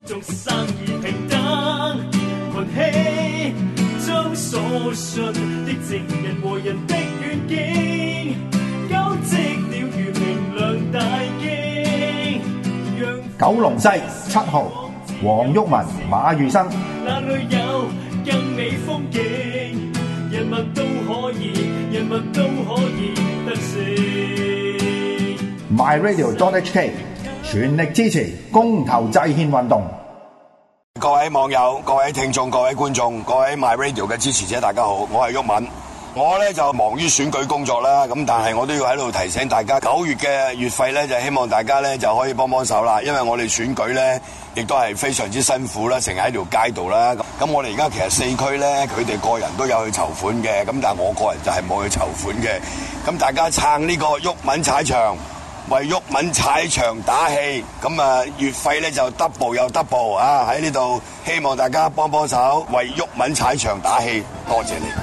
眾生而平等，群起將所信的正人和人的願景，交織了如明亮大經。 九龍西7號黃毓民、馬宇生。 那裏有更美風景，人民都可以得勝。 MyRadio.HK 全力支持公投制憲運動。 各位網友、各位聽眾、各位觀眾、各位 MyRadio 嘅支持者，大家好，我係毓民。我咧就忙於選舉工作啦，咁但係我都要喺度提醒大家，9月嘅月費咧就希望大家咧就可以幫手啦，因為我哋選舉咧亦都係非常之辛苦啦，成日喺條街度啦。咁我哋而家其實4區咧，佢哋個人都有去籌款嘅，咁但係我個人就係冇去籌款嘅。咁大家撐呢個毓民踩場，為毓民踩場打氣，咁啊月費咧就 double 又 double 啊！喺呢度希望大家幫手，為毓民踩場打氣，多謝你。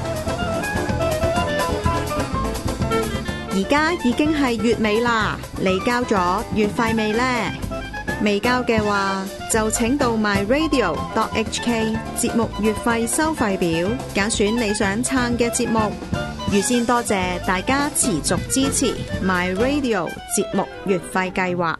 而家已經係月尾啦，你交咗月費未呢？未交嘅話，就請到 MyRadio.HK 節目月費收費表，揀選你想撐嘅節目。預先多謝大家持續支持 MyRadio 節目月費計劃。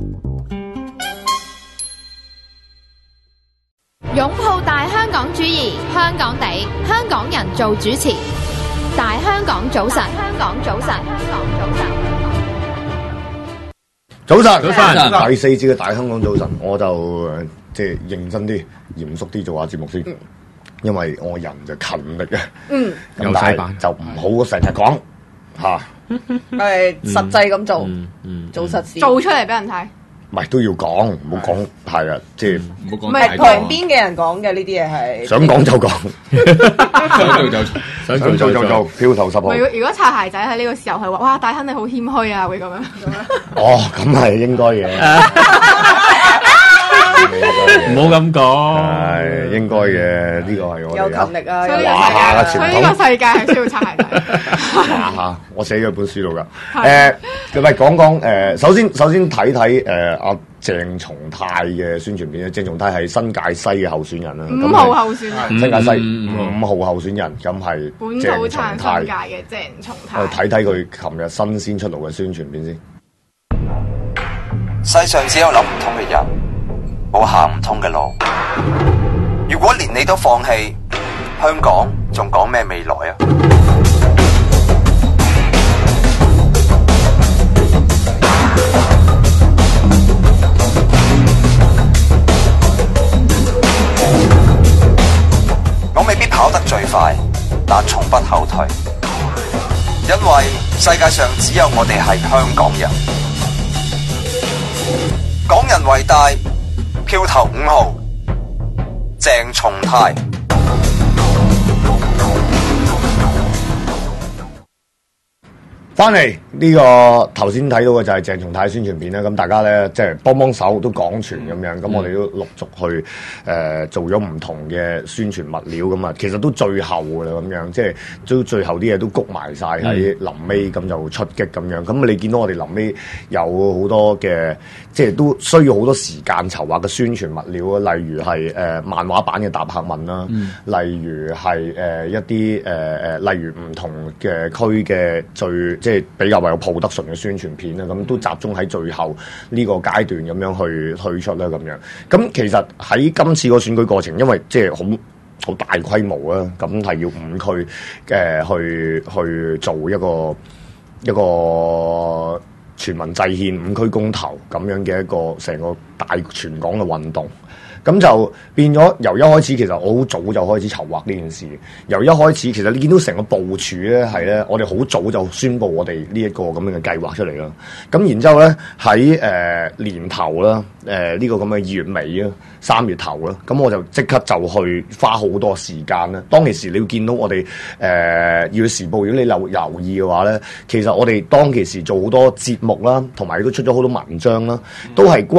擁抱大香港主義，香港地，香港人做主持。大香港早晨，香港早晨，香港早晨。 早晨，第4節嘅大香港早晨，我就即係認真啲、嚴肅啲做下節目先，因為我人就勤力嘅，咁但係就唔好成日講嚇， 實際咁做，做實事， 做出嚟俾人睇。 唔係都要講，唔好講係啊，即係唔好講。唔係旁邊嘅人講嘅呢啲嘢係想講就講，想做就做，票頭10號。 如果擦鞋仔喺呢個時候係話，哇，大亨你好謙虛啊，會咁樣。 哦，咁係應該嘅。 唔好咁講， 係應該嘅，呢個係我哋有勤力啊， 所以呢個世界係需要擦鞋仔。 嚇！我寫咗本書度㗎。咁咪講首先睇睇阿鄭松泰嘅宣傳片咧。鄭松泰係新界西嘅候選人啦，5 號候選人， 新界西5號候選人，咁係本土撐新界嘅鄭松泰。 我睇睇佢琴日新鮮出爐嘅宣傳片先。 世上只有諗唔通嘅人，冇行唔通嘅路。如果連你都放棄，香港仲講咩未來啊？我未必跑得最快，但從不後退，因為世界上只有我哋係香港人。港人為大，票投5號，鄭松泰。 翻嚟呢個頭先睇到嘅就係鄭松泰宣傳片啦，咁大家咧即係幫手都廣傳咁樣，咁我哋都陸續去做咗唔同嘅宣傳物料咁啊，其實都最後㗎啦咁樣，即係都最後啲嘢都谷埋晒喺臨尾咁就出擊咁樣。咁你見到我哋臨尾有好多嘅，即係都需要好多時間籌劃嘅宣傳物料啊，例如係漫畫版嘅答客文啦，例如係一啲例如唔同嘅區嘅即係比較有抱得順嘅宣傳片啦，咁都集中喺最後呢個階段咁樣去推出啦咁樣。咁其實喺今次個選舉過程，因為即係好大規模啦，咁係要5區去做一個全民制憲5區公投咁樣嘅一個成個大全港嘅運動。咁就變咗由一開始，其實我好早就開始籌劃呢件事。由一開始，其實你見到成個部署咧，係咧，我哋好早就宣布我哋呢一個咁樣嘅計劃出嚟啦。咁然之後咧，喺年頭啦，呢個咁嘅2月尾啊，3月頭啦，咁我就即刻就去花好多時間啦。當其時你要見到我哋《要時報》，如果你留意嘅話咧，其實我哋當其時做好多節目啦，同埋都出咗好多文章啦，都係關於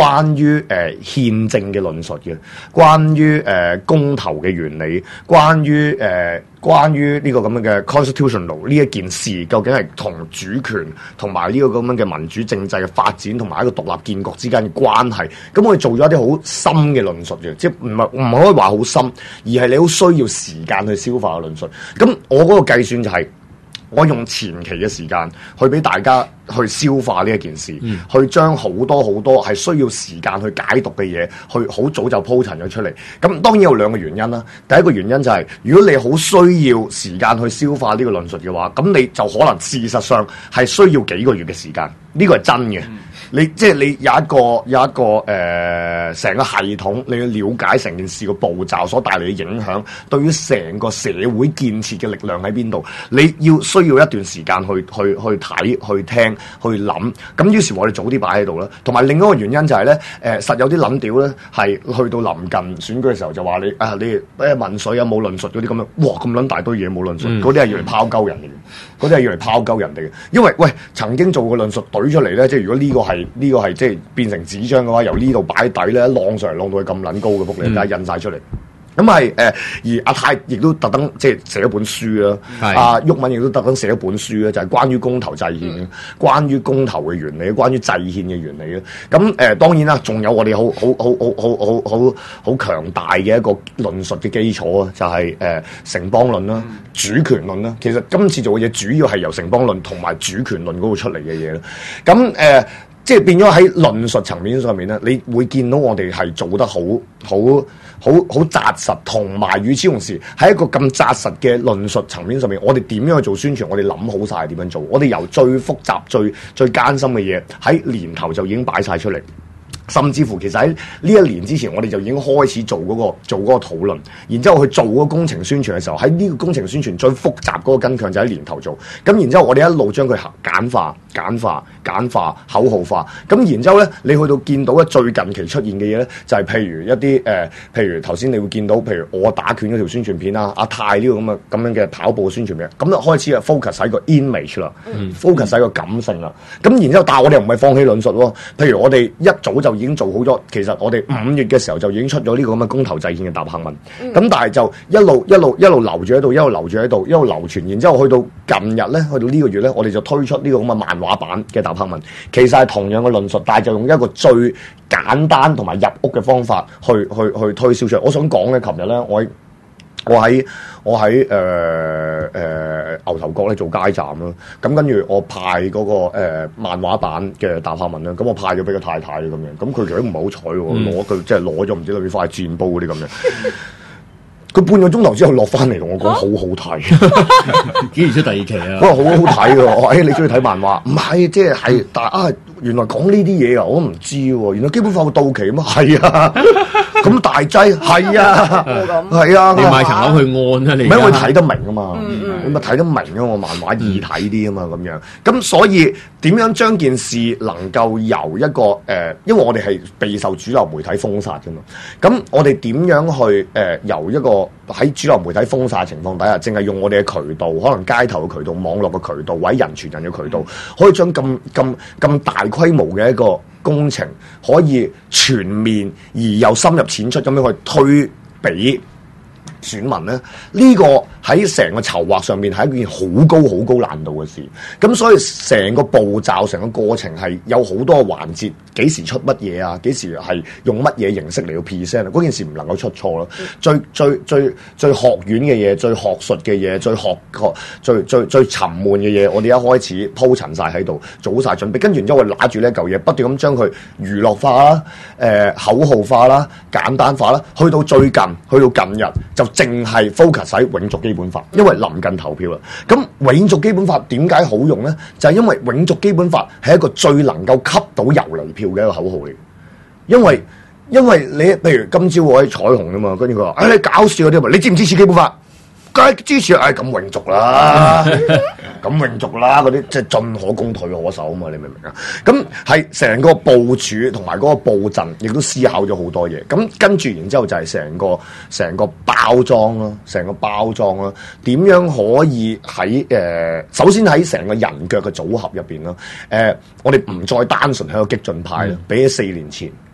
於憲政嘅論述嘅，關於公投嘅原理，關於呢個咁樣嘅 constitutional 呢一件事，究竟係同主權同埋呢個咁樣嘅民主政制嘅發展同埋一個獨立建國之間嘅關係，咁我哋做咗一啲好深嘅論述嘅，即係唔可以話好深，而係你好需要時間去消化嘅論述。咁我嗰個計算就係，我用前期嘅時間去俾大家去消化呢一件事，去將好多係需要時間去解讀嘅嘢，去好早就鋪陳咗出嚟。咁當然有兩個原因啦。第一個原因就係，如果你好需要時間去消化呢個論述嘅話，咁你就可能事實上係需要幾個月嘅時間。呢個係真嘅。你即係你有一個成個系統，你要了解成件事個步驟所帶嚟嘅影響，對於成個社會建設嘅力量喺邊度，你需要一段時間去睇、去聽、去諗。咁於是我哋早啲擺喺度啦。同埋另一個原因就係咧，實有啲撚屌咧，係去到臨近選舉嘅時候就話你民粹有冇論述嗰啲咁樣，哇咁撚大堆嘢冇論述，嗰啲係要嚟拋鳩人嘅，嗰啲係要嚟拋鳩人哋嘅。因為曾經做過論述懟出嚟咧，即係如果呢個係即係變成紙張嘅話，由呢度擺底咧，浪上嚟浪到佢咁撚高嘅幅嚟，而家印晒出嚟。咁係而阿泰亦都特登即係寫一本書啦，阿毓民亦都特登寫一本書咧，就係關於公投制憲，關於公投嘅原理，關於制憲嘅原理咧。咁當然啦，仲有我哋好強大嘅一個論述嘅基礎啊，就係城邦論啦、主權論啦。其實今次做嘅嘢主要係由城邦論同埋主權論嗰度出嚟嘅嘢啦。咁即係變咗喺論述層面上面咧，你會見到我哋係做得好紮實，同埋與此同時喺一個咁紮實嘅論述層面上面，我哋點樣去做宣傳？我哋諗好晒點樣做，我哋由最複雜、最艱辛嘅嘢喺年頭就已經擺晒出嚟。甚至乎其實喺呢一年之前，我哋就已經開始做嗰個討論，然之後去做嗰個工程宣傳嘅時候，喺呢個工程宣傳最複雜嗰個根強就喺年頭做。咁然之後我哋一路將佢簡化、口號化。咁然之後咧，你去到見到咧最近期出現嘅嘢咧，就係譬如一啲譬如頭先你會見到，譬如我打拳嗰條宣傳片啊，阿泰呢個咁樣嘅跑步嘅宣傳片，咁就開始啊 focus 喺個 image 啦，focus 喺個感性啦。咁然之後，但係我哋又唔係放棄論述喎。譬如我哋一早就已經做好咗，其實我哋5月嘅時候就已經出咗呢個咁嘅公投制憲嘅答客文，咁但係就一路留住喺度，一路流傳，然之後去到近日咧，去到呢個月咧，我哋就推出呢個咁嘅漫畫版嘅答客文，其實係同樣嘅論述，但係就用一個最簡單同埋入屋嘅方法去推銷出嚟。我想講咧，琴日咧，我喺牛頭角咧做街站啦，咁跟住我派嗰個漫畫版嘅答客文啦，咁我派咗俾個太太咁樣，咁佢其實都唔係好彩喎，佢即係攞咗唔知裏邊塊戰煲嗰啲咁樣。佢半個鐘頭之後落翻嚟同我講好好睇， 幾時出第二期啊？ 我話好好睇喎，我話你中意睇漫畫？唔係，即係但係原來講呢啲嘢啊，我都唔知喎。原來基本法會到期嘛？係啊，咁大劑係啊，係啊， 你買層樓去按啊，你唔係因為睇得明啊嘛，你咪睇得明啊，我漫畫易睇啲啊嘛，咁樣。咁所以點樣將件事能夠由一個因為我哋係備受主流媒體封殺㗎嘛，咁我哋點樣去由一個喺主流媒體封殺嘅情況底下，淨係用我哋嘅渠道，可能街頭嘅渠道、網絡嘅渠道，或者人傳人嘅渠道，可以將咁大規模嘅一個工程，可以全面而又深入淺出咁樣去推俾選民咧，呢個喺成個籌劃上面係一件好高難度嘅事。咁所以成個步驟、成個過程係有好多環節，幾時出乜嘢啊？幾時係用乜嘢形式嚟到 present 啊？嗰件事唔能夠出錯咯。最學院嘅嘢、最學術嘅嘢、最沉悶嘅嘢，我哋一開始鋪陳晒喺度，做晒準備，跟住然之後我拿住呢一嚿嘢，不斷咁將佢娛樂化啦、口號化啦、簡單化啦，去到最近，去到近日就淨係 focus 喺永續基本法，因為臨近投票啦。咁永續基本法點解好用咧？就係因為永續基本法係一個最能夠吸到遊離票嘅一個口號嚟。因為你譬如今朝我喺彩虹啊嘛，跟住佢話：你搞笑嗰啲嘛，你支唔支持基本法？梗係支持，咁永續啦，咁永續啦，嗰啲即係進可攻退可守啊嘛，你明唔明啊？咁係成個部署同埋嗰個布陣，亦都思考咗好多嘢。咁跟住然之後就係成個包裝啦，點樣可以喺首先喺成個人腳嘅組合入邊啦，我哋唔再單純係個激進派啦，比起4年前。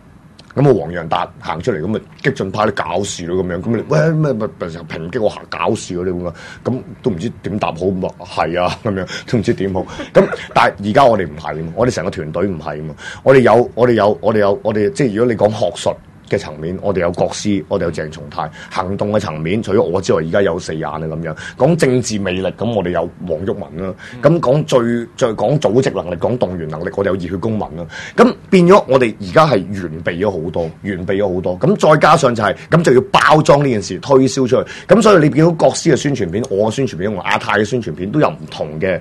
咁啊黃洋達行出嚟，咁啊激進派都搞事咯咁樣，咁你喂咩成抨擊我行搞事嗰啲咁啊，咁都唔知點答好，咁啊係啊咁樣，都唔知點好。咁但係而家我哋唔係，我哋成個團隊唔係嘛，我哋有即係如果你講學術嘅層面，我哋有國師，我哋有鄭松泰；行動嘅層面，除咗我之外，而家有四眼啊咁樣。講政治魅力，咁我哋有黃毓民啦。咁講最講組織能力，講動員能力，我哋有熱血公民啦。咁變咗我哋而家係完備咗好多，咁再加上就係咁就要包裝呢件事，推銷出去。咁所以你見到國師嘅宣傳片，我嘅宣傳片同阿泰嘅宣傳片都有唔同嘅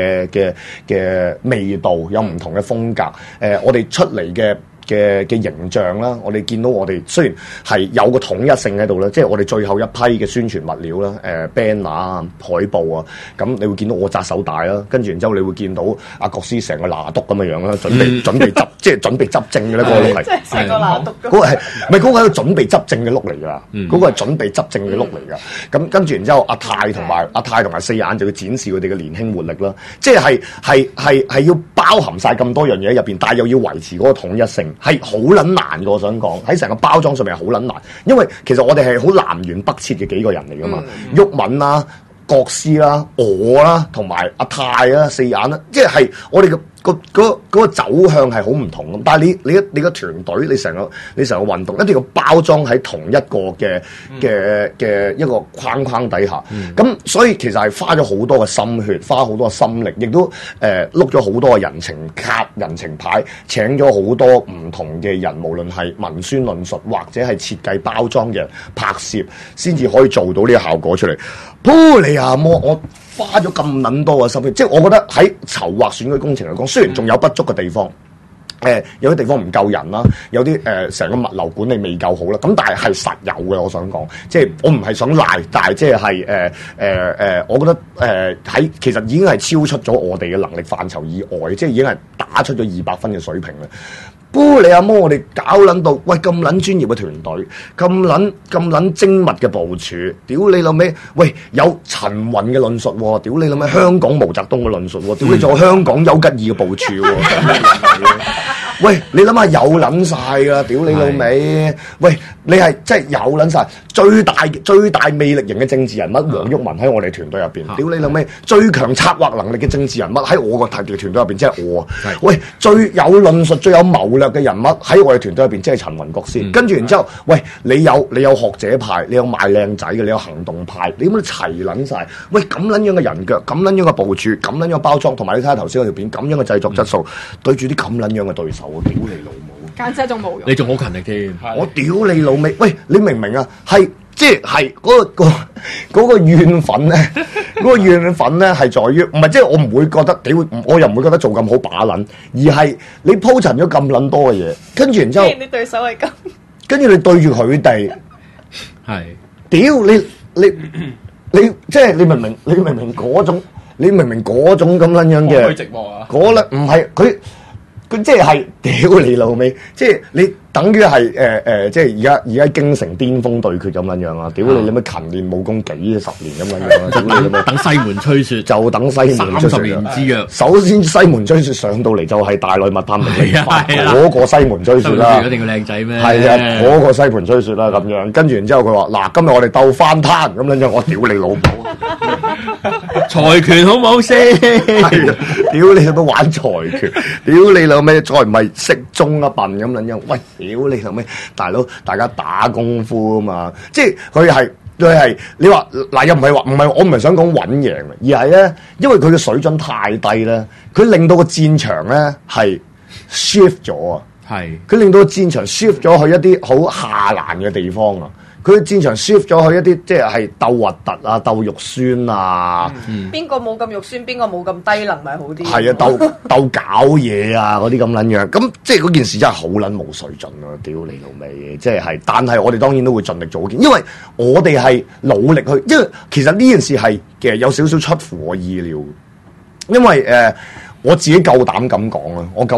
味道，有唔同嘅風格。我哋出嚟嘅形象啦，我哋見到我哋雖然係有個統一性喺度啦，即係我哋最後一批嘅宣傳物料啦，banner 啊、海報啊，咁你會見到我紮手帶啦，跟住然之後你會見到阿國師成個拿督咁嘅樣啦，準備執即係準備執政嘅咧，嗰個碌係， 即係成個拿督咁。 嗰個係唔係嗰個係個準備執政嘅碌嚟㗎？嗰個係準備執政嘅碌嚟㗎。咁跟住然之後，阿泰同埋四眼就要展示佢哋嘅年輕活力啦，即係要包含晒咁多樣嘢入邊，但係又要維持嗰個統一性。係好撚難嘅，我想講喺成個包裝上面係好撚難，因為其實我哋係好南轅北轍嘅幾個人嚟噶嘛，毓民啦、國師啦、我啦，同埋阿泰啦、四眼啦，即係我哋嗰個走向係好唔同咁。但係你個團隊，你成個運動一定要包裝喺同一個嘅一個框框底下。咁所以其實係花咗好多嘅心血，花好多嘅心力，亦都碌咗好多嘅人情卡、人情牌，請咗好多唔同嘅人，無論係文宣論述或者係設計包裝嘅拍攝，先至可以做到呢個效果出嚟。噗你啊魔！我花咗咁撚多嘅心血，即係我覺得喺籌劃選舉工程嚟講，雖然仲有不足嘅地方，有啲地方唔夠人啦，有啲成個物流管理未夠好啦，咁但係實有嘅，我想講，即係我唔係想賴，但係即係我覺得喺其實已經係超出咗我哋嘅能力範疇以外，即係已經係打出咗200分嘅水平啦。不你阿媽，我哋搞撚到，喂咁撚專業嘅團隊，咁撚精密嘅部署，屌你老味，喂有陳雲嘅論述喎，屌你老味香港毛澤東嘅論述喎，屌你仲有香港丘吉爾嘅部署喎，喂你諗下有撚晒㗎，屌你老味，喂你係真係有撚晒，最大魅力型嘅政治人物黃毓民喺我哋團隊入邊，屌你老味最強策劃能力嘅政治人物喺我個團隊入邊，即係我啊，喂最有論述最有謀略嘅人物喺我哋團隊入邊，即係陳雲國師。跟住然之後，喂，你有學者派，你有賣靚仔嘅，你有行動派，你咁都齊撚晒。喂，咁撚樣嘅人腳，咁撚樣嘅部署，咁撚樣嘅包裝，同埋你睇下頭先嗰條片，咁樣嘅製作質素，對住啲咁撚樣嘅對手，屌你老母！ 簡直仲冇用。 你仲好勤力添， 我屌你老味！喂，你明唔明啊？係。即係嗰個怨憤咧，嗰個怨憤咧係在於，唔係即係我唔會覺得屌，我又唔會覺得做咁好把撚，而係你鋪陳咗咁撚多嘅嘢，跟住然之後， 你對手係咁， 跟住你對住佢哋， 係屌你即係你明明嗰種，你明明嗰種咁撚樣嘅， 直播啊， 嗰粒唔係佢即係屌你老味，即係你。等於係即係而家京城巔峰對決咁樣樣啊！屌你有咩勤練武功幾十年咁樣樣啊！ 等西門吹雪就等西門吹雪 30年之約。 首先西門吹雪上到嚟就係大內密探零零發嗰個西門吹雪啦。 一定要靚仔咩？ 係啊，嗰個西門吹雪啦咁樣。跟住然之後佢話：嗱，今日我哋鬥翻攤咁樣樣，我屌你老母！ 財拳好唔好先？ 係啊！屌你都玩財拳，屌你老味，再唔係識中一笨咁樣樣，喂！屌你係咩？大佬，大家打功夫啊嘛！即係佢係你話嗱，又唔係我唔係想講穩贏，而係咧，因為佢嘅水準太低咧，佢令到個戰場咧係 shift 咗啊！係佢令到個戰場 shift 咗去一啲好下欄嘅地方啊！佢戰場 shift 咗去一啲即係鬥核突啊、鬥肉酸啊， 邊個冇咁肉酸，邊個冇咁低能咪好啲？ 係啊，鬥搞嘢啊嗰啲咁撚樣，咁即係嗰件事真係好撚冇水準啊！屌你老味，即係，但係我哋當然都會盡力做件，因為我哋係努力去，因為其實呢件事係其實有少少出乎我意料，因為我自己夠膽咁講啦，我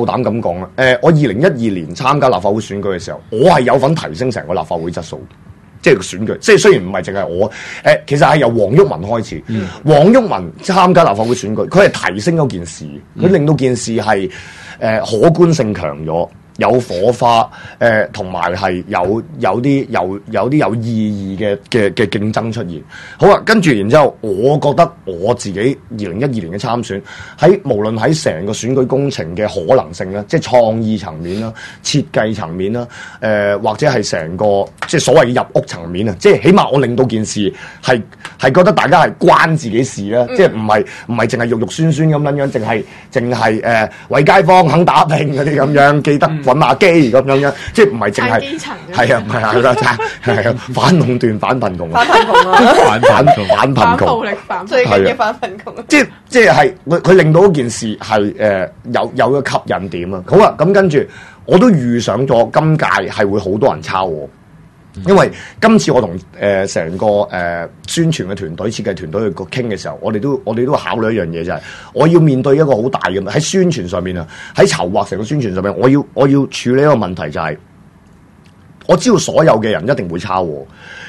2012年參加立法會選舉嘅時候，我係有份提升成個立法會質素。即係個選舉，即係雖然唔係淨係我，其實係由黃毓民開始。黃毓民參加立法會選舉，佢係提升咗件事，佢令到件事係可觀性強咗， 有火花，同埋係有啲有意義嘅競爭出現。好啊，跟住然之後，我覺得我自己2012年嘅參選，無論喺成個選舉工程嘅可能性咧，即係創意層面啦、設計層面啦，或者係成個即係所謂入屋層面啊，即係起碼我令到件事係覺得大家係關自己事啦，即係唔係淨係肉肉酸酸咁樣，淨係為街坊肯打拼嗰啲咁樣，記得揾下機咁樣，即係唔係淨係基層係啊，唔係啊，係啊，反壟斷、反貧窮啊， 反貧窮啊， 反貧窮， 暴力反最緊要反貧窮啊！ 即係佢令到嗰件事係有個吸引點啊！好啊，咁跟住我都預想咗今屆係會好多人抄我。因為今次我同成個宣傳嘅團隊、設計團隊去傾嘅時候，我哋都考慮一樣嘢，就係我要面對一個好大嘅喺宣傳上面啊，喺籌劃成個宣傳上面，我要處理一個問題，就係我知道所有嘅人一定會抄我。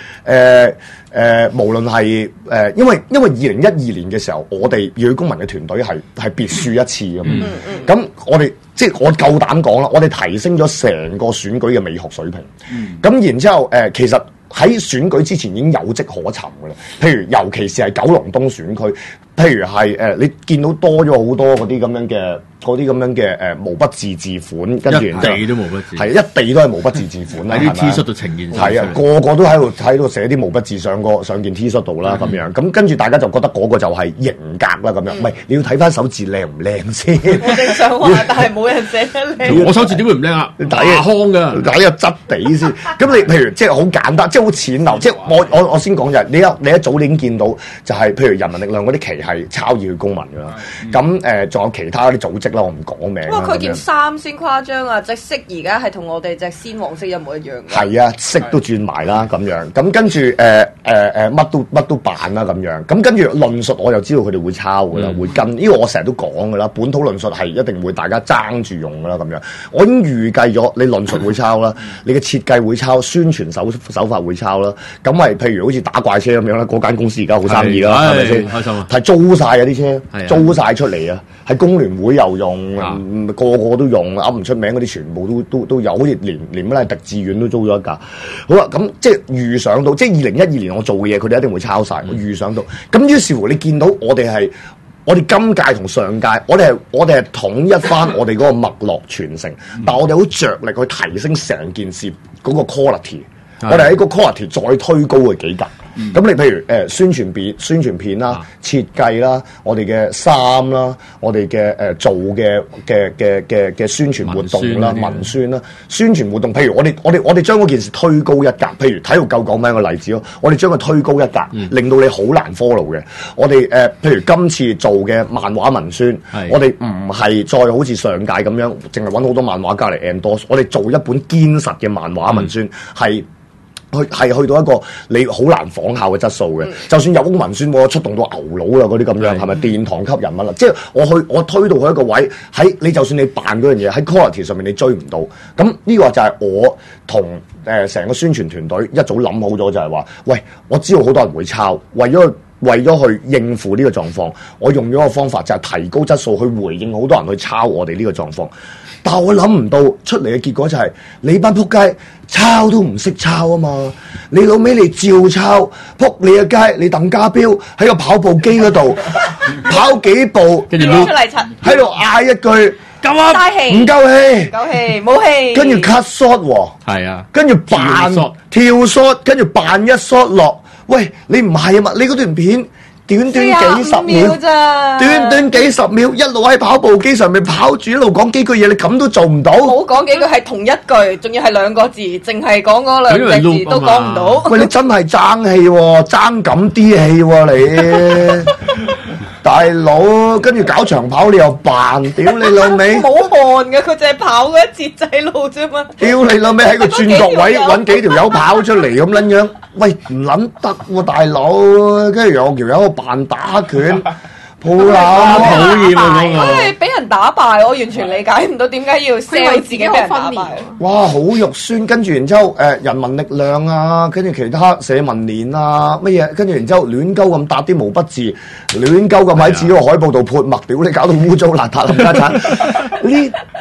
無論係因為2012年嘅時候，我哋熱血公民嘅團隊係別樹一幟咁。咁我哋即係我夠膽講啦，我哋提升咗成個選舉嘅美學水平。咁然之後其實喺選舉之前已經有跡可尋㗎啦。譬如尤其是係九龍東選區，譬如係你見到多咗好多嗰啲咁樣嘅毛筆字字款，跟住一地都毛筆字， 係一地都係毛筆字字款啦。 喺啲 T 恤度呈現， 係啊，個個都喺度寫啲毛筆字上件 T 恤度啦，咁樣咁跟住大家就覺得嗰個就係型格啦，咁樣。唔係你要睇翻手字靚唔靚先。 我正想話，但係冇人寫得靚。 我手字點會唔靚啊？打康㗎， 睇個質地先。咁你譬如即係好簡單，即係好淺流。即係我先講就係你一早已經見到就係譬如人民力量嗰啲旗係抄熱血公民㗎啦。咁仲有其他嗰啲組織啦，我唔講名。 不過佢件衫先誇張啊！隻色而家係同我哋隻鮮黃色一模一樣嘅。 係啊，色都轉埋啦咁樣。咁跟住乜都扮啦咁樣。咁跟住論述我就知道佢哋會抄㗎啦，會跟。呢個我成日都講㗎啦，本土論述係一定會大家爭住用㗎啦咁樣。我已經預計咗你論述會抄啦，你嘅設計會抄，宣傳手法會抄啦。咁咪譬如好似打怪車咁樣啦，嗰間公司而家好生意啦，係咪先？ 開心啊！ 係租晒啊啲車，租晒出嚟啊！喺工聯會又用，個個都用，噏唔出名嗰啲全部都有，好似連乜狄志遠都租咗一架。好啦，咁即係預想到，即係2012年我做嘅嘢，佢哋一定會抄晒。我預想到，咁於是乎你見到我哋今屆同上屆，我哋係統一翻我哋嗰個脈絡傳承，但我哋好着力去提升成件事嗰個 quality。我哋喺個 quality 再推高嘅幾格。咁你譬如宣傳片啦、設計啦、我哋嘅衫啦、我哋嘅做嘅宣傳活動啦、文宣啦、宣傳活動，譬如我哋將嗰件事推高一格，譬如體育夠講咩個例子咯，我哋將佢推高一格，令到你好難 follow 嘅。我哋譬如今次做嘅漫畫文宣，我哋唔係再好似上屆咁樣，淨係揾好多漫畫家嚟 endorse， 我哋做一本堅實嘅漫畫文宣係。係去到一個你好難仿效嘅質素嘅，就算有屋文宣我出動到牛佬啦嗰啲咁樣，係咪殿堂級人物啦？即係我推到佢一個位，喺你就算你扮嗰樣嘢喺 quality 上面你追唔到，咁呢個就係我同成個宣傳團隊一早諗好咗，就係話，喂，我知道好多人會抄，為咗去應付呢個狀況，我用咗個方法就係提高質素去回應好多人去抄我哋呢個狀況。但係我諗唔到出嚟嘅結果就係你班仆街抄都唔識抄啊嘛！你老尾你照抄，仆你嘅街，你鄧家彪喺個跑步機嗰度跑幾步， 跟住出嚟柒， 喺度嗌一句夠啊， 嘥氣， 唔夠氣， 夠氣，冇氣， 跟住 cut shot 喎， 係啊， 跟住扮跳 shot，跟住扮一 shot 落，喂，你唔係啊嘛？你嗰段片。短幾十秒咋？ 短幾十秒，一路喺跑步機上面跑住，一路講幾句嘢，你咁都做唔到？ 冇講幾句係同一句，仲要係兩個字，淨係講嗰兩隻字都講唔到。 喂，你真係爭氣喎，爭咁啲氣喎你，大佬，跟住搞長跑你又扮，屌你老味！ 冇汗嘅，佢淨係跑嗰一節仔路啫嘛。 屌你老味喺個轉角位揾幾條友跑出嚟咁撚樣，喂唔撚得喎大佬，跟住有條友扮打拳，好撚討厭啊！ 佢係俾人打敗，我完全理解唔到點解要 sell 自己俾人打敗。 哇，好肉酸，跟住然之後人民力量啊，跟住其他社民連啊乜嘢，跟住然之後亂鳩咁搭啲毛筆字，亂鳩咁喺自己個海報度潑墨，屌你搞到污糟邋遢冚家鏟呢！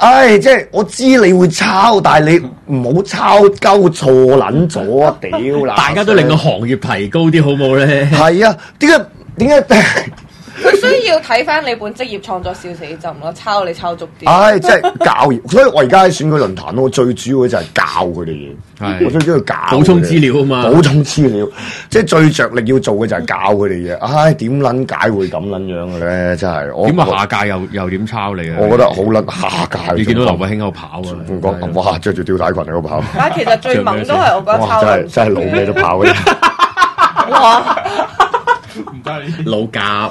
即係我知你會抄，但係你唔好抄鳩錯撚咗啊！屌啦！ 大家都令個行業提高啲，好冇咧？ 係啊，點解？ 佢需要睇翻你本職業創作笑死浸咯，抄你抄足啲。 即係教，所以我而家喺選舉論壇，我最主要就係教佢哋嘢。我最主要教補充資料啊嘛， 補充資料，即係最着力要做嘅就係教佢哋嘢。點撚解會咁撚樣嘅咧？真係點下屆又點抄你啊？ 我覺得好撚下屆。 你見到劉慧卿喺度跑啊？ 唔講哇，着住吊帶裙喺度跑。 但係其實最猛都係我覺得抄。 真係老咩都跑嘅。 哇！ 唔得，老鴿。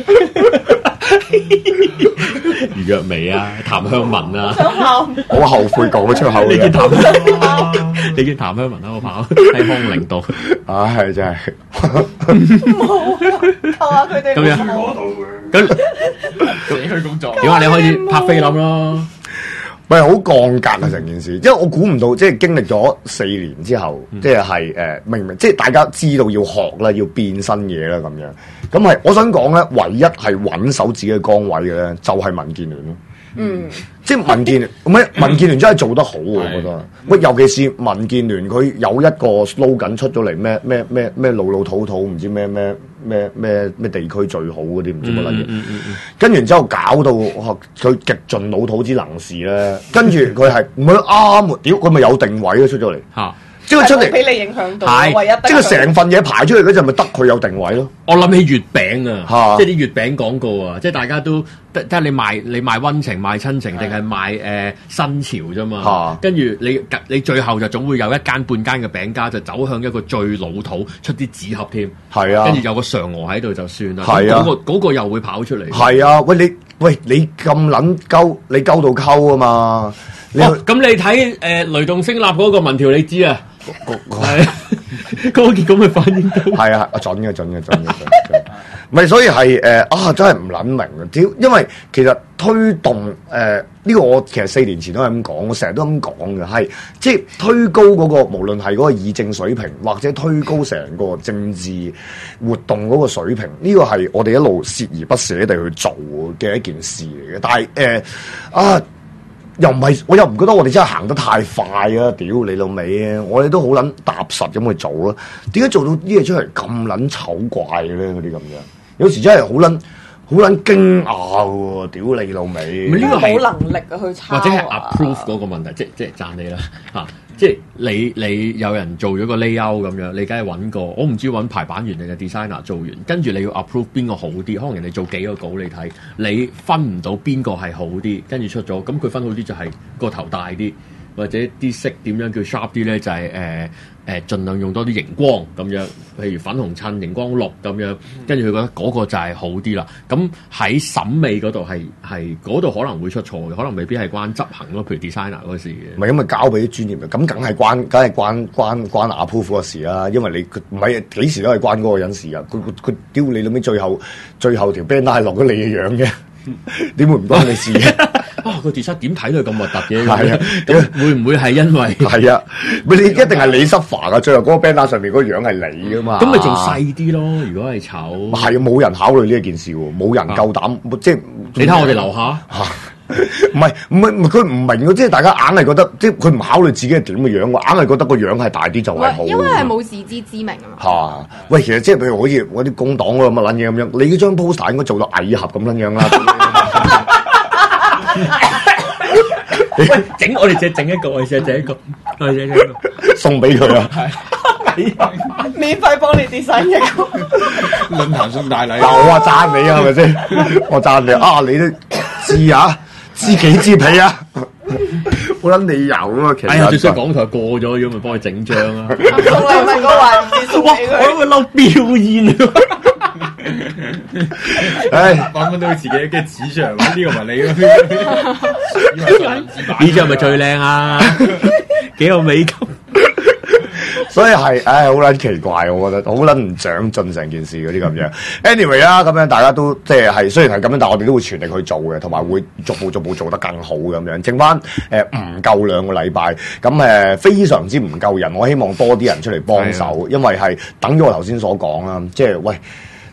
余若薇啊，譚香文啊， 好後悔講咗出口嘅。 你見譚香文喺度跑喺康寧度， 真係扣下佢哋。 咁樣，咁死去工作。點解你開始拍菲林咯？ 喂，好降格啊！成件事，因為我估唔到，即係經歷咗4年之後，即係明明即係大家知道要學啦，要變新嘢啦咁樣。咁係，我想講咧，唯一係穩守自己嘅崗位嘅咧，就係民建聯咯。即係民建聯，民建聯真係做得好喎，我覺得。喂，尤其是民建聯，佢有一個 slogan 出咗嚟，咩老土土，唔知咩地區最好嗰啲，唔知乜撚嘢。跟住之後搞到佢極盡老土之能事咧，跟住佢係唔係啱？屌，佢咪有定位都出咗嚟嚇。即係出嚟俾你影響到，唯一即係成份嘢排出嚟嗰陣，咪得佢有定位咯。 我諗起月餅啊，即係啲月餅廣告啊，即係大家都睇下你賣溫情、賣親情，定係賣新潮啫嘛。跟住你最後就總會有一間半間嘅餅家就走向一個最老土，出啲紙盒添。係啊，跟住有個嫦娥喺度就算啦。係啊，嗰個又會跑出嚟。係啊，喂你咁撚鳩，你鳩到溝啊嘛！ 咁你睇雷動聲納嗰個民調，你知啊？係嗰個結果咪反映到係啊，準嘅，咪所以係真係唔撚明啊！屌，因為其實推動呢個我其實4年前都係咁講，我成日都咁講嘅，係即係推高嗰個無論係嗰個議政水平，或者推高成個政治活動嗰個水平，呢個係我哋一路鍥而不捨地去做嘅一件事嚟嘅。但係又唔係，我又唔覺得我哋真係行得太快啊！屌你老味啊！我哋都好撚踏實咁去做啦。點解做到啲嘢出嚟咁撚醜怪嘅咧？嗰啲咁樣，有時真係好撚驚訝喎！屌你老味， 呢個冇能力去抄， 或者係 approve 嗰個問題，即係讚你啦嚇。即係你有人做咗個 layout 咁樣，你梗係揾個，我唔知揾排版員定係 designer 做完，跟住你要 approve 邊個好啲，可能人哋做幾個稿你睇，你分唔到邊個係好啲，跟住出咗，咁佢分好啲就係個頭大啲，或者啲色點樣叫 sharp 啲咧，就係盡量用多啲熒光咁樣，譬如粉紅襯熒光綠咁樣，跟住佢覺得嗰個就係好啲啦。咁喺審美嗰度係嗰度可能會出錯嘅，可能未必係關執行咯，譬如 designer 嗰事嘅。 唔係咁咪交俾啲專業嘅，咁梗係關 approve 個事啦。因為你唔係幾時都係關嗰個人事啊。佢屌你老尾，最後條 band 係落咗你嘅樣嘅，點會唔關你事嘅？ 個 design 點睇都係咁核突嘅，係啊，咁會唔會係因為係啊？你一定係你 suffer 噶，最後嗰個 banner 上面嗰個樣係你噶嘛？ 咁咪仲細啲咯？如果係醜， 係啊，冇人考慮呢一件事喎，冇人夠膽，即係你睇我哋樓下唔係佢唔明嘅，即係大家硬係覺得，即係佢唔考慮自己係點嘅樣，硬係覺得個樣係大啲就係好。 因為係冇自知之明啊嘛。 喂，其實即係譬如好似嗰啲工黨嗰個乜撚嘢咁樣，你嗰張 poster 應該做到蟻俠咁撚樣啦。 喂，我哋整一個，我哋整一個， 送俾佢啊！ 免費幫你 design 一個論壇送大禮。 嗱，我話讚你啊，係咪先？我讚你啊！你都知啊，知己知彼啊！我諗你有啊，其實。哎呀， 最衰港台過咗，咁咪幫佢整張啊！ 送禮物個環節送俾佢。 我諗佢嬲表演。 揾到佢自己嘅紙上，呢個唔係你呢張咪最靚啊！幾有美感。 所以係，好撚奇怪，我覺得好撚唔長進成件事嗰啲咁樣。anyway 啦，咁樣大家都即係雖然係咁樣，但係我哋都會全力去做嘅，同埋會逐步做得更好咁樣。剩翻唔夠2個禮拜，咁非常之唔夠人。我希望多啲人出嚟幫手，因為係等於我頭先所講啦，即係喂。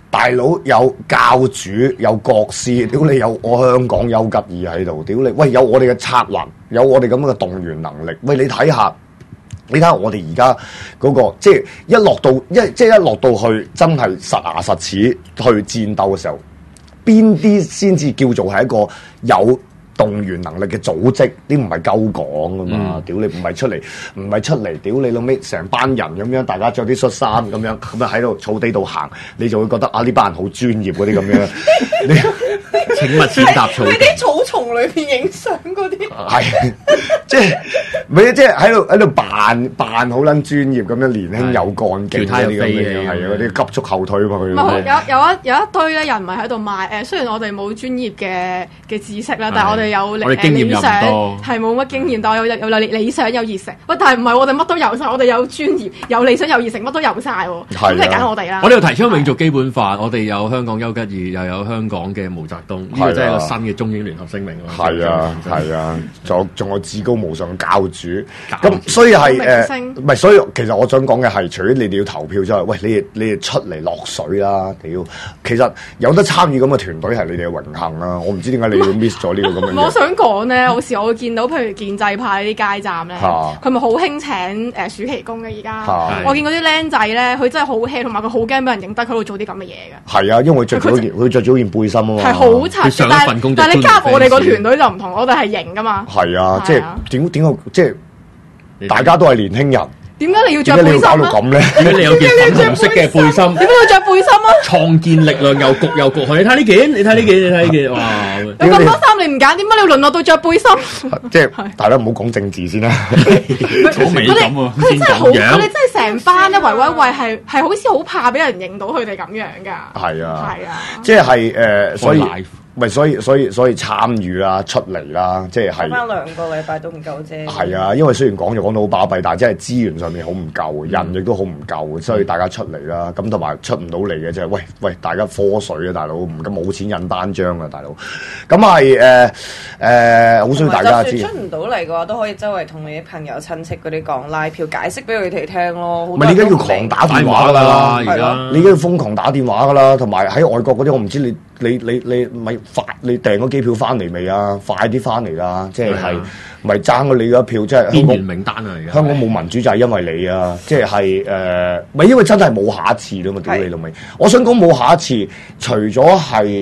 大佬有教主有國師，屌你有我香港丘吉爾喺度，屌你喂有我哋嘅策劃，有我哋咁嘅動員能力，喂你睇下我哋而家嗰個即係一落到去真係實牙實齒去戰鬥嘅時候，邊啲先至叫做係一個有動員能力嘅組織？啲唔係鳩講噶嘛，屌你唔係出嚟，屌你老尾成班人咁樣，大家着啲恤衫咁樣喺度草地度行，你就會覺得啊呢班人好專業嗰啲咁樣。你請勿踐踏草地。 佢啲草叢裏邊影相嗰啲。 係，即係喺度扮好撚專業咁樣，年輕有幹勁嗰啲咁樣，係嗰啲急速後退嘛佢。 有一堆咧人唔係喺度賣雖然我哋冇專業嘅知識啦，但係我哋有理想，係冇乜經驗，但係有理想有熱誠。喂，但係唔係我哋乜都有晒，我哋有專業、有理想、有熱誠，乜都有晒喎。咁你揀我哋啦。 我哋要提倡永續基本法，我哋有香港丘吉爾，又有香港嘅毛澤東，呢個真係一個新嘅中英聯合聲明咯。 係啊，仲有至高無上嘅教主。咁所以係唔係？所以其實我想講嘅係，除咗你哋要投票之外，喂，你哋出嚟落水啦！屌，其實有得參與咁嘅團隊係你哋嘅榮幸啦。我唔知點解你要 miss 咗呢個咁樣。 我想講咧，有時我會見到譬如建制派啲街站咧，佢咪好興請暑期工嘅而家。我見嗰啲僆仔咧，佢真係好 hea，同埋佢好驚俾人認得佢度做啲咁嘅嘢嘅。係啊，因為佢着咗件背心啊嘛。係好柒，但係你加入我哋個團隊就唔同，我哋係型噶嘛。 係啊，即係點解即係大家都係年輕人。 點解你要着背心啊？ 點解你有件粉紅色嘅背心？ 點解要着背心啊？ 創建力量又焗又焗，你睇呢件，你睇呢件，哇！ 有咁多衫你唔揀，點解你要淪落到着背心？ 即係大家唔好講政治先啦。 好美感喎！ 佢哋真係好，佢哋真係成班咧圍威喂，係好似好怕俾人認到佢哋咁樣㗎。 係啊，即係所以。唔係，所以參與啦，出嚟啦，即係翻2個禮拜都唔夠啫。 係啊，因為雖然講到好巴閉，但係真係資源上面好唔夠，人亦都好唔夠，所以大家出嚟啦。咁同埋出唔到嚟嘅即係，喂，大家科水啊，大佬，唔咁冇錢印單張啊，大佬。咁係好需要大家知。 就算出唔到嚟嘅話，都可以周圍同你啲朋友親戚嗰啲講拉票，解釋俾佢哋聽咯。 唔係你而家要狂打電話㗎啦，而家你而家要瘋狂打電話㗎啦，同埋喺外國嗰啲，我唔知你咪快，你訂咗機票翻嚟未啊？快啲翻嚟啦！即係咪爭咗你嗰一票？即係邊緣名單啊！而家香港冇民主就係因為你啊！即係咪因為真係冇下一次啦嘛？屌你老味！我想講冇下一次，除咗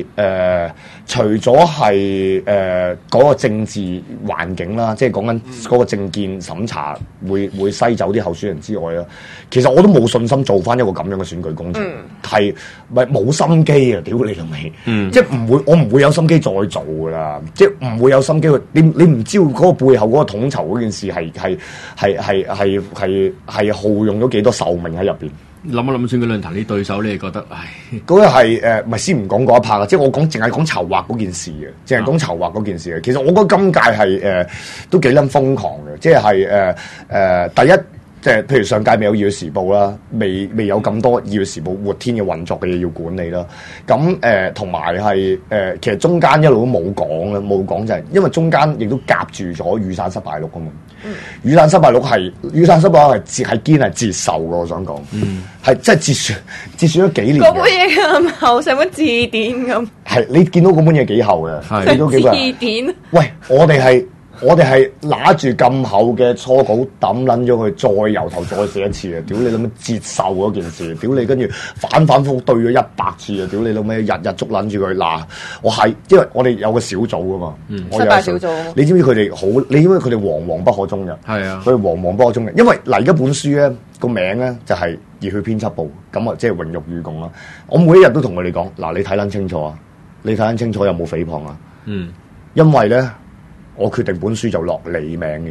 係嗰個政治環境啦，即係講緊嗰個政見審查會篩走啲候選人之外啦，其實我都冇信心做翻一個咁樣嘅選舉工程，係咪冇心機啊？屌你老味！即係我唔會有心機再做噶啦，即係唔會有心機去。你唔知嗰個背後嗰個統籌嗰件事係耗用咗幾多壽命喺入邊？ 諗一諗選舉論壇啲對手，你哋覺得唉？ 嗰個係唔係先唔講嗰一 part 啊？即係我淨係講籌劃嗰件事嘅，淨係講籌劃嗰件事嘅。其實我覺得今屆係都幾撚瘋狂嘅，即係第一。即係譬如上屆未有《二月時報》啦，未有咁多《二月時報》活天嘅運作嘅嘢要管理啦。咁同埋係其實中間一路都冇講啦，冇講就係因為中間亦都夾住咗雨傘失敗錄啊嘛。雨傘失敗錄係堅係接受嘅，我想講，係真係截選咗幾年。 嗰本嘢咁厚，成本字典咁。 係你見到嗰本嘢幾厚嘅？係見到幾個人？ 字典。 喂，我哋係拿住咁厚嘅初稿抌撚咗佢，再由頭再寫一次啊！屌你老味接受嗰件事，屌你跟住反覆對咗100次啊！屌你老味日日捉撚住佢嗱，因為我哋有個小組噶嘛，我有小組。 你知唔知佢哋好？你知唔知佢哋惶惶不可終日？係啊，佢哋惶惶不可終日，因為嗱而家本書咧個名咧就係熱血編輯部，咁啊即係榮辱與共啦。我每一日都同佢哋講嗱，你睇撚清楚啊！你睇撚清楚有冇誹謗啊？因為咧。我決定本書就落你名嘅，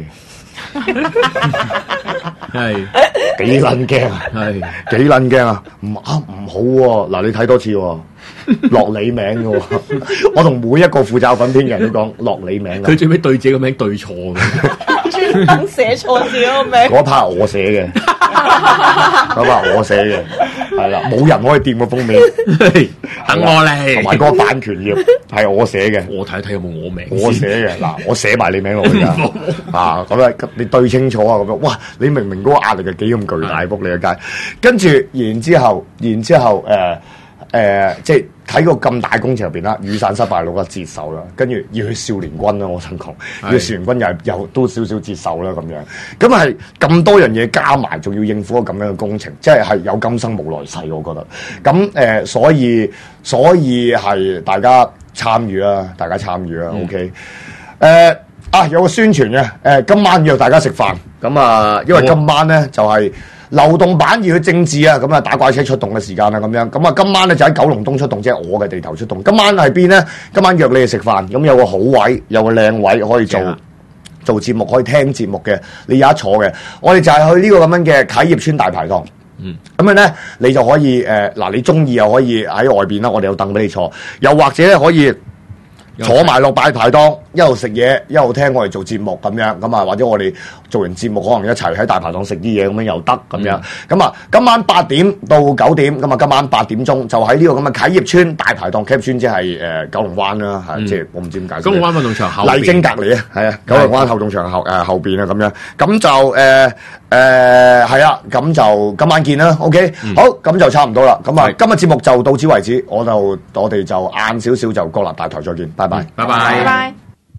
係幾撚驚啊！係幾撚驚啊！唔好喎，嗱你睇多次喎，落你名嘅喎，我同每一個負責份編嘅人都講落你名。 佢最尾對自己個名對錯嘅， 專登寫錯自己個名。 嗰 part 我寫嘅，嗰 part 我寫嘅，係啦，冇人可以掂個封面， 等我嚟。 同埋嗰個版權頁係我寫嘅， 我睇睇有冇我名。 我寫嘅嗱，我寫埋你名落去㗎啊！咁啊，你對清楚啊！咁樣哇，你明明嗰個壓力係幾咁巨大，仆你個街。跟住然之後即係睇個咁大工程入邊啦，雨傘失敗攞個接手啦，跟住要去少年軍啦，我想講，要少年軍又都少少接手啦咁樣，咁係咁多樣嘢加埋，仲要應付個咁樣嘅工程，即係有今生無來世，我覺得。咁所以係大家參與啦，OK。有個宣傳嘅，今晚約大家食飯，咁啊，因為今晚咧就係流動版要去政治啊，咁啊打怪車出動嘅時間啦，咁樣，咁啊今晚咧就喺九龍東出動，即係我嘅地頭出動。今晚喺邊咧？今晚約你哋食飯，咁有個好位，有個靚位可以做節目，可以聽節目嘅，你有得坐嘅。我哋就係去呢個咁樣嘅啟業邨大排檔。咁樣咧，你就可以你中意又可以喺外邊啦，我哋有凳俾你坐，又或者咧可以坐埋落大排檔，一路食嘢，一路聽我哋做節目咁樣，咁啊或者我哋做完節目可能一齊喺大排檔食啲嘢咁樣又得咁樣。咁啊，今晚8點到9點，咁啊今晚8點鐘就喺呢個咁嘅啟業邨大排檔，啟業邨即係九龍灣啦，即係我唔知點解。 九龍灣運動場後邊麗晶隔離啊，係啊，九龍灣運動場後邊啊咁樣，咁就係啊，咁就今晚見啦 ，OK，好，咁就差唔多啦，咁啊，今日節目就到此為止，我哋就晏少少就國立大台再見，拜拜， 拜拜。